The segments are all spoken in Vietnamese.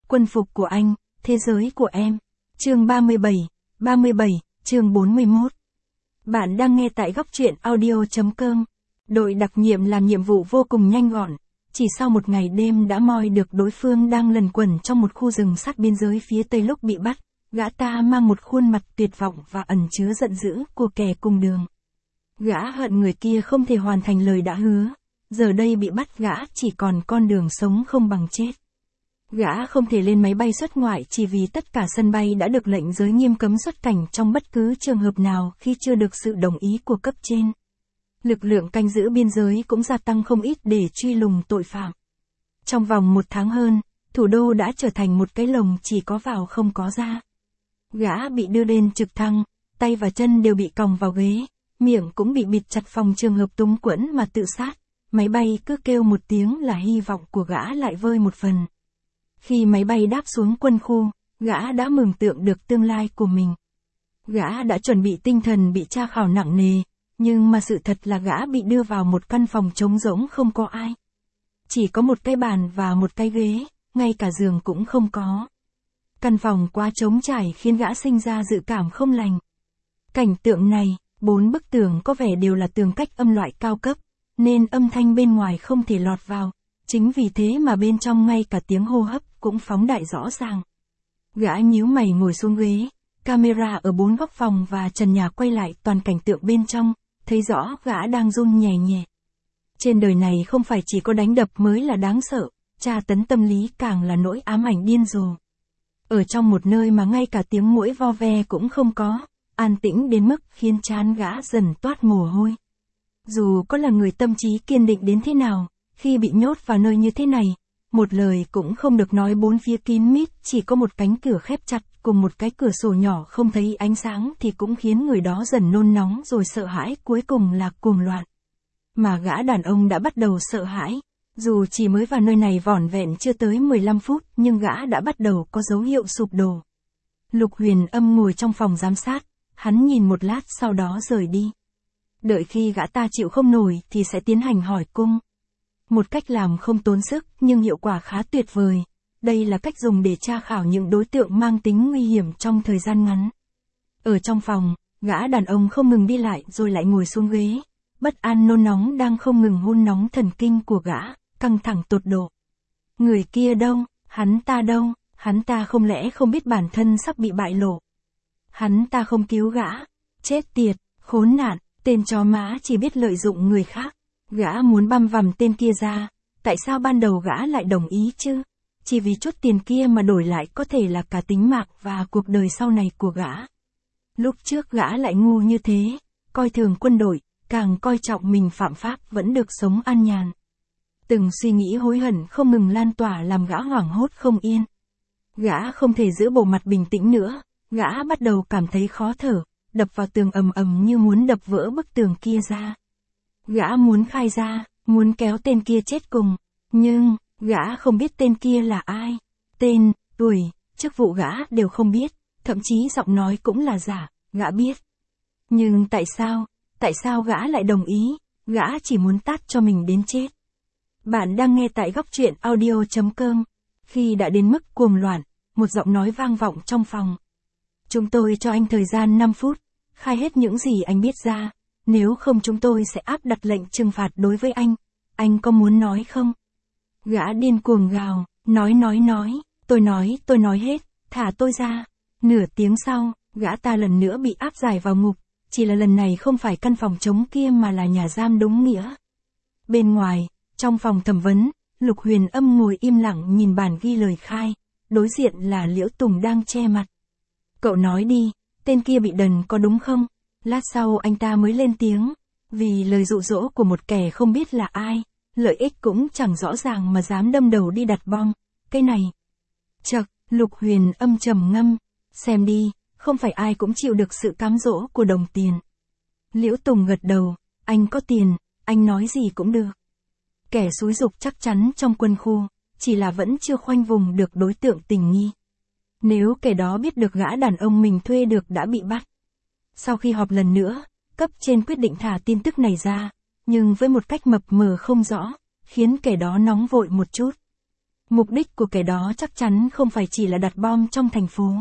Quân phục của anh, thế giới của em. Chương 37, chương 41. Bạn đang nghe tại góc truyện audio.com. Đội đặc nhiệm làm nhiệm vụ vô cùng nhanh gọn. Chỉ sau một ngày đêm đã moi được đối phương đang lẩn quẩn trong một khu rừng sát biên giới phía tây lúc bị bắt. Gã ta mang một khuôn mặt tuyệt vọng và ẩn chứa giận dữ của kẻ cùng đường. Gã hận người kia không thể hoàn thành lời đã hứa. Giờ đây bị bắt gã chỉ còn con đường sống không bằng chết. Gã không thể lên máy bay xuất ngoại chỉ vì tất cả sân bay đã được lệnh giới nghiêm cấm xuất cảnh trong bất cứ trường hợp nào khi chưa được sự đồng ý của cấp trên. Lực lượng canh giữ biên giới cũng gia tăng không ít để truy lùng tội phạm. Trong vòng 1 tháng hơn, thủ đô đã trở thành một cái lồng chỉ có vào không có ra. Gã bị đưa lên trực thăng, tay và chân đều bị còng vào ghế, miệng cũng bị bịt chặt phòng trường hợp túng quẫn mà tự sát. Máy bay cứ kêu một tiếng là hy vọng của gã lại vơi một phần. Khi máy bay đáp xuống quân khu, gã đã mường tượng được tương lai của mình. Gã đã chuẩn bị tinh thần bị tra khảo nặng nề, nhưng mà sự thật là gã bị đưa vào một căn phòng trống rỗng không có ai. Chỉ có một cái bàn và một cái ghế, ngay cả giường cũng không có. Căn phòng quá trống trải khiến gã sinh ra dự cảm không lành. Cảnh tượng này, 4 bức tường có vẻ đều là tường cách âm loại cao cấp, nên âm thanh bên ngoài không thể lọt vào. Chính vì thế mà bên trong ngay cả tiếng hô hấp cũng phóng đại rõ ràng. Gã nhíu mày ngồi xuống ghế, camera ở 4 góc phòng và trần nhà quay lại toàn cảnh tượng bên trong, thấy rõ gã đang run nhẹ nhẹ. Trên đời này không phải chỉ có đánh đập mới là đáng sợ, tra tấn tâm lý càng là nỗi ám ảnh điên rồ. Ở trong một nơi mà ngay cả tiếng muỗi vo ve cũng không có, an tĩnh đến mức khiến trán gã dần toát mồ hôi. Dù có là người tâm trí kiên định đến thế nào, khi bị nhốt vào nơi như thế này, một lời cũng không được nói, bốn phía kín mít, chỉ có một cánh cửa khép chặt cùng một cái cửa sổ nhỏ không thấy ánh sáng thì cũng khiến người đó dần nôn nóng rồi sợ hãi, cuối cùng là cuồng loạn. Mà gã đàn ông đã bắt đầu sợ hãi, dù chỉ mới vào nơi này vỏn vẹn chưa tới 15 phút nhưng gã đã bắt đầu có dấu hiệu sụp đổ. Lục Huyền Âm ngồi trong phòng giám sát, hắn nhìn một lát sau đó rời đi. Đợi khi gã ta chịu không nổi thì sẽ tiến hành hỏi cung. Một cách làm không tốn sức nhưng hiệu quả khá tuyệt vời. Đây là cách dùng để tra khảo những đối tượng mang tính nguy hiểm trong thời gian ngắn. Ở trong phòng, gã đàn ông không ngừng đi lại rồi lại ngồi xuống ghế. Bất an nôn nóng đang không ngừng hun nóng thần kinh của gã, căng thẳng tột độ. Người kia đâu? Hắn ta đâu? Hắn ta không lẽ không biết bản thân sắp bị bại lộ? Hắn ta không cứu gã? Chết tiệt, khốn nạn, tên chó má chỉ biết lợi dụng người khác. Gã muốn băm vằm tên kia ra, tại sao ban đầu gã lại đồng ý chứ? Chỉ vì chút tiền kia mà đổi lại có thể là cả tính mạng và cuộc đời sau này của gã. Lúc trước gã lại ngu như thế, coi thường quân đội, càng coi trọng mình phạm pháp vẫn được sống an nhàn. Từng suy nghĩ hối hận không ngừng lan tỏa làm gã hoảng hốt không yên. Gã không thể giữ bộ mặt bình tĩnh nữa, gã bắt đầu cảm thấy khó thở, đập vào tường ầm ầm như muốn đập vỡ bức tường kia ra. Gã muốn khai ra, muốn kéo tên kia chết cùng, nhưng, gã không biết tên kia là ai. Tên, tuổi, chức vụ gã đều không biết, thậm chí giọng nói cũng là giả, gã biết. Nhưng tại sao gã lại đồng ý, gã chỉ muốn tát cho mình đến chết. Bạn đang nghe tại góc truyện audio.com. Khi đã đến mức cuồng loạn, một giọng nói vang vọng trong phòng. Chúng tôi cho anh thời gian 5 phút, khai hết những gì anh biết ra. Nếu không chúng tôi sẽ áp đặt lệnh trừng phạt đối với anh có muốn nói không? Gã điên cuồng gào, nói, tôi nói hết, thả tôi ra. Nửa tiếng sau, gã ta lần nữa bị áp giải vào ngục, chỉ là lần này không phải căn phòng trống kia mà là nhà giam đúng nghĩa. Bên ngoài, trong phòng thẩm vấn, Lục Huyền Âm ngồi im lặng nhìn bản ghi lời khai, đối diện là Liễu Tùng đang che mặt. Cậu nói đi, tên kia bị đần có đúng không? Lát sau anh ta mới lên tiếng, vì lời dụ dỗ của một kẻ không biết là ai, lợi ích cũng chẳng rõ ràng mà dám đâm đầu đi đặt bom, cái này. Chậc, Lục Huyền Âm trầm ngâm, xem đi, không phải ai cũng chịu được sự cám dỗ của đồng tiền. Liễu Tùng gật đầu, anh có tiền, anh nói gì cũng được. Kẻ xúi giục chắc chắn trong quân khu, chỉ là vẫn chưa khoanh vùng được đối tượng tình nghi. Nếu kẻ đó biết được gã đàn ông mình thuê được đã bị bắt. Sau khi họp lần nữa, cấp trên quyết định thả tin tức này ra, nhưng với một cách mập mờ không rõ, khiến kẻ đó nóng vội một chút. Mục đích của kẻ đó chắc chắn không phải chỉ là đặt bom trong thành phố.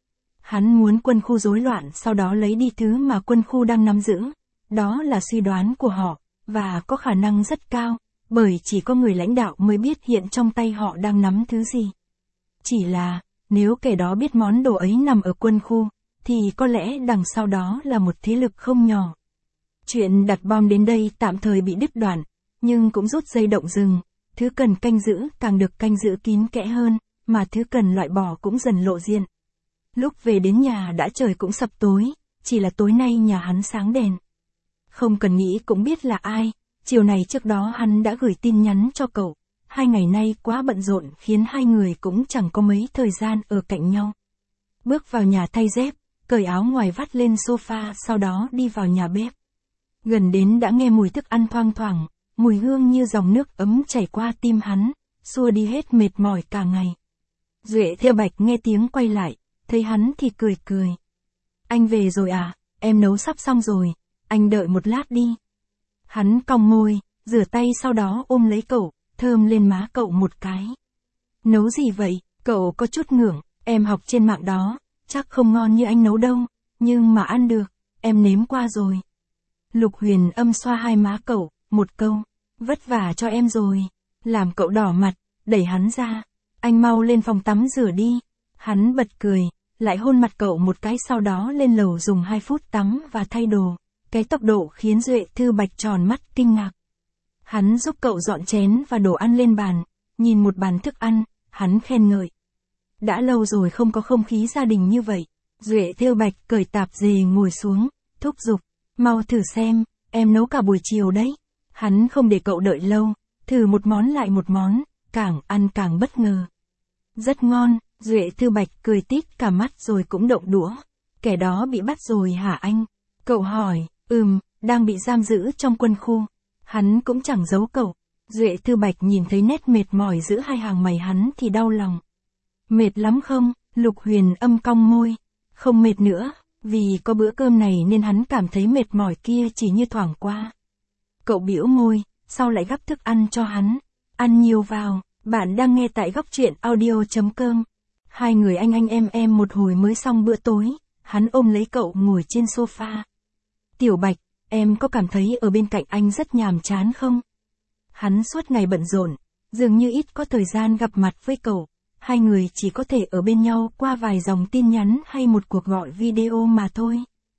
Hắn muốn quân khu rối loạn sau đó lấy đi thứ mà quân khu đang nắm giữ. Đó là suy đoán của họ, và có khả năng rất cao, bởi chỉ có người lãnh đạo mới biết hiện trong tay họ đang nắm thứ gì. Chỉ là, nếu kẻ đó biết món đồ ấy nằm ở quân khu, thì có lẽ đằng sau đó là một thế lực không nhỏ. Chuyện đặt bom đến đây tạm thời bị đứt đoạn, nhưng cũng rút dây động rừng. Thứ cần canh giữ càng được canh giữ kín kẽ hơn, mà thứ cần loại bỏ cũng dần lộ diện. Lúc về đến nhà đã trời cũng sập tối, chỉ là tối nay nhà hắn sáng đèn. Không cần nghĩ cũng biết là ai, chiều này trước đó hắn đã gửi tin nhắn cho cậu. 2 ngày nay quá bận rộn khiến hai người cũng chẳng có mấy thời gian ở cạnh nhau. Bước vào nhà thay dép, cởi áo ngoài vắt lên sofa sau đó đi vào nhà bếp. Gần đến đã nghe mùi thức ăn thoang thoảng, mùi hương như dòng nước ấm chảy qua tim hắn, xua đi hết mệt mỏi cả ngày. Duệ Theo Bạch nghe tiếng quay lại, thấy hắn thì cười cười. Anh về rồi à, em nấu sắp xong rồi, anh đợi một lát đi. Hắn cong môi, rửa tay sau đó ôm lấy cậu, thơm lên má cậu một cái. Nấu gì vậy, cậu có chút ngượng, em học trên mạng đó, chắc không ngon như anh nấu đâu, nhưng mà ăn được, em nếm qua rồi. Lục Huyền Âm xoa hai má cậu, một câu, vất vả cho em rồi, làm cậu đỏ mặt, đẩy hắn ra, anh mau lên phòng tắm rửa đi. Hắn bật cười, lại hôn mặt cậu một cái sau đó lên lầu dùng 2 phút tắm và thay đồ, cái tốc độ khiến Duệ Thư Bạch tròn mắt kinh ngạc. Hắn giúp cậu dọn chén và đồ ăn lên bàn, nhìn một bàn thức ăn, hắn khen ngợi. Đã lâu rồi không có không khí gia đình như vậy. Duệ Thư Bạch cởi tạp dề ngồi xuống, thúc giục, mau thử xem, em nấu cả buổi chiều đấy. Hắn không để cậu đợi lâu, thử một món lại một món, càng ăn càng bất ngờ. Rất ngon, Duệ Thư Bạch cười tít cả mắt rồi cũng động đũa. Kẻ đó bị bắt rồi hả anh? Cậu hỏi, đang bị giam giữ trong quân khu. Hắn cũng chẳng giấu cậu. Duệ Thư Bạch nhìn thấy nét mệt mỏi giữa hai hàng mày hắn thì đau lòng. Mệt lắm không? Lục Huyền Âm cong môi. Không mệt nữa, vì có bữa cơm này nên hắn cảm thấy mệt mỏi kia chỉ như thoảng qua. Cậu bĩu môi, sau lại gắp thức ăn cho hắn. Ăn nhiều vào, bạn đang nghe tại góc truyện audio.com. Hai người anh em một hồi mới xong bữa tối, hắn ôm lấy cậu ngồi trên sofa. Tiểu Bạch, em có cảm thấy ở bên cạnh anh rất nhàm chán không? Hắn suốt ngày bận rộn, dường như ít có thời gian gặp mặt với cậu. Hai người chỉ có thể ở bên nhau qua vài dòng tin nhắn hay một cuộc gọi video mà thôi.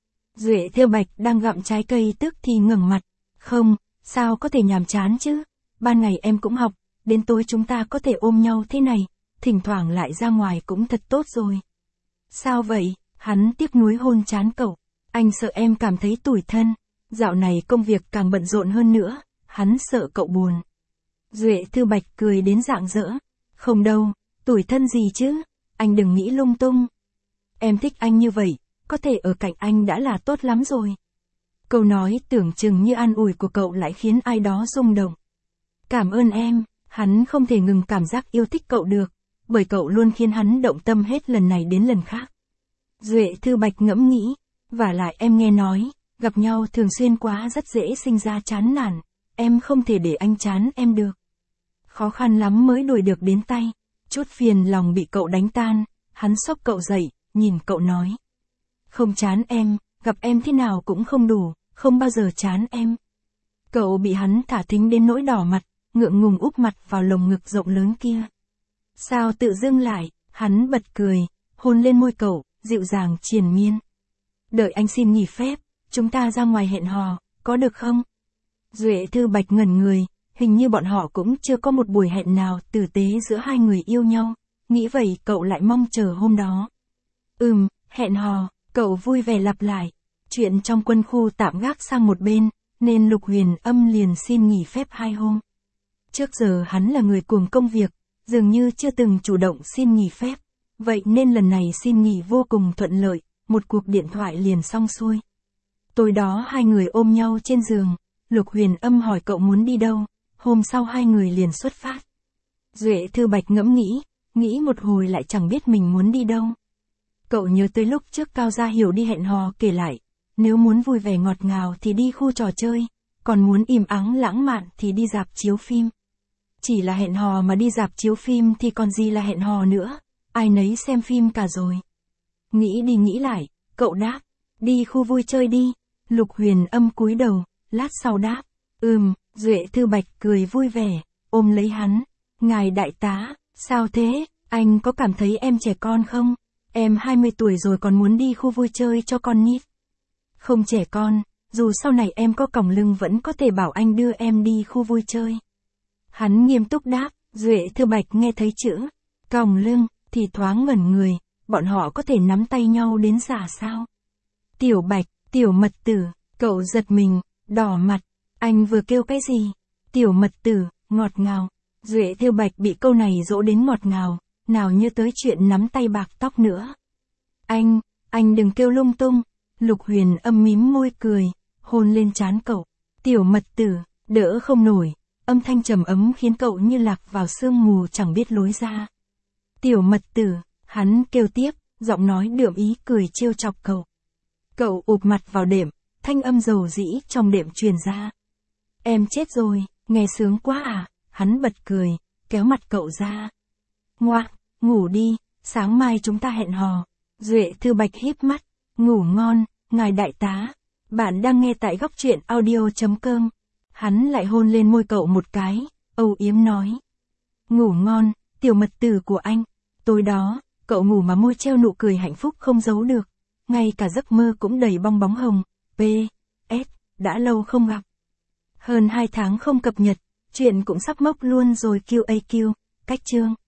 Duệ Theo Bạch đang gặm trái cây tức thì ngẩng mặt. Không, sao có thể nhàm chán chứ? Ban ngày em cũng học, đến tối chúng ta có thể ôm nhau thế này, thỉnh thoảng lại ra ngoài cũng thật tốt rồi. Sao vậy? Hắn tiếc nuối hôn trán cậu. Anh sợ em cảm thấy tủi thân. Dạo này công việc càng bận rộn hơn nữa, hắn sợ cậu buồn. Duệ Thư Bạch cười đến rạng rỡ. Không đâu, tủi thân gì chứ, anh đừng nghĩ lung tung. Em thích anh như vậy, có thể ở cạnh anh đã là tốt lắm rồi. Câu nói tưởng chừng như an ủi của cậu lại khiến ai đó rung động. Cảm ơn em, hắn không thể ngừng cảm giác yêu thích cậu được, bởi cậu luôn khiến hắn động tâm hết lần này đến lần khác. Duệ Thư Bạch ngẫm nghĩ, vả lại em nghe nói, gặp nhau thường xuyên quá rất dễ sinh ra chán nản, em không thể để anh chán em được. Khó khăn lắm mới đuổi được đến tay, chút phiền lòng bị cậu đánh tan, hắn xốc cậu dậy, nhìn cậu nói. Không chán em, gặp em thế nào cũng không đủ, không bao giờ chán em. Cậu bị hắn thả thính đến nỗi đỏ mặt, ngượng ngùng úp mặt vào lồng ngực rộng lớn kia. Sao tự dưng lại, hắn bật cười, hôn lên môi cậu, dịu dàng triền miên. Đợi anh xin nghỉ phép, chúng ta ra ngoài hẹn hò, có được không? Duệ Thư Bạch ngẩn người, hình như bọn họ cũng chưa có một buổi hẹn nào tử tế giữa hai người yêu nhau, nghĩ vậy cậu lại mong chờ hôm đó. Hẹn hò, cậu vui vẻ lặp lại. Chuyện trong quân khu tạm gác sang một bên, nên Lục Huyền Âm liền xin nghỉ phép 2 hôm. Trước giờ hắn là người cuồng công việc, dường như chưa từng chủ động xin nghỉ phép, vậy nên lần này xin nghỉ vô cùng thuận lợi, một cuộc điện thoại liền xong xuôi. Tối đó hai người ôm nhau trên giường, Lục Huyền Âm hỏi cậu muốn đi đâu, hôm sau hai người liền xuất phát. Duệ Thư Bạch ngẫm nghĩ một hồi lại chẳng biết mình muốn đi đâu. Cậu nhớ tới lúc trước Cao Gia Hiểu đi hẹn hò kể lại, nếu muốn vui vẻ ngọt ngào thì đi khu trò chơi, còn muốn im ắng lãng mạn thì đi rạp chiếu phim. Chỉ là hẹn hò mà đi rạp chiếu phim thì còn gì là hẹn hò nữa, ai nấy xem phim cả rồi. Nghĩ đi nghĩ lại, cậu đáp, đi khu vui chơi đi. Lục Huyền Âm cúi đầu, lát sau đáp, Duệ Thư Bạch cười vui vẻ, ôm lấy hắn. Ngài đại tá, sao thế, anh có cảm thấy em trẻ con không? Em 20 tuổi rồi còn muốn đi khu vui chơi cho con nít. Không trẻ con, dù sau này em có còng lưng vẫn có thể bảo anh đưa em đi khu vui chơi. Hắn nghiêm túc đáp, Duệ Thư Bạch nghe thấy chữ còng lưng thì thoáng ngẩn người, bọn họ có thể nắm tay nhau đến già sao? Tiểu Bạch, Tiểu Mật Tử, cậu giật mình, đỏ mặt, anh vừa kêu cái gì? Tiểu Mật Tử, ngọt ngào. Duệ Thư Bạch bị câu này dỗ đến ngọt ngào, nào như tới chuyện nắm tay bạc tóc nữa. Anh đừng kêu lung tung. Lục Huyền Âm mím môi cười, hôn lên trán cậu. Tiểu Mật Tử, đỡ không nổi, âm thanh trầm ấm khiến cậu như lạc vào sương mù chẳng biết lối ra. Tiểu Mật Tử, hắn kêu tiếp, giọng nói đượm ý cười trêu chọc cậu. Cậu ụp mặt vào đệm, thanh âm dầu dĩ trong đệm truyền ra. Em chết rồi, nghe sướng quá à, hắn bật cười, kéo mặt cậu ra. Ngoạ, ngủ đi, sáng mai chúng ta hẹn hò. Duệ Thư Bạch híp mắt, ngủ ngon, ngài đại tá. Bạn đang nghe tại góc truyện audio.com. Hắn lại hôn lên môi cậu một cái, âu yếm nói. Ngủ ngon, Tiểu Mật Tử của anh. Tối đó, cậu ngủ mà môi treo nụ cười hạnh phúc không giấu được. Ngay cả giấc mơ cũng đầy bong bóng hồng. P.S. Đã lâu không gặp. Hơn 2 tháng không cập nhật, chuyện cũng sắp mốc luôn rồi QAQ, cách chương.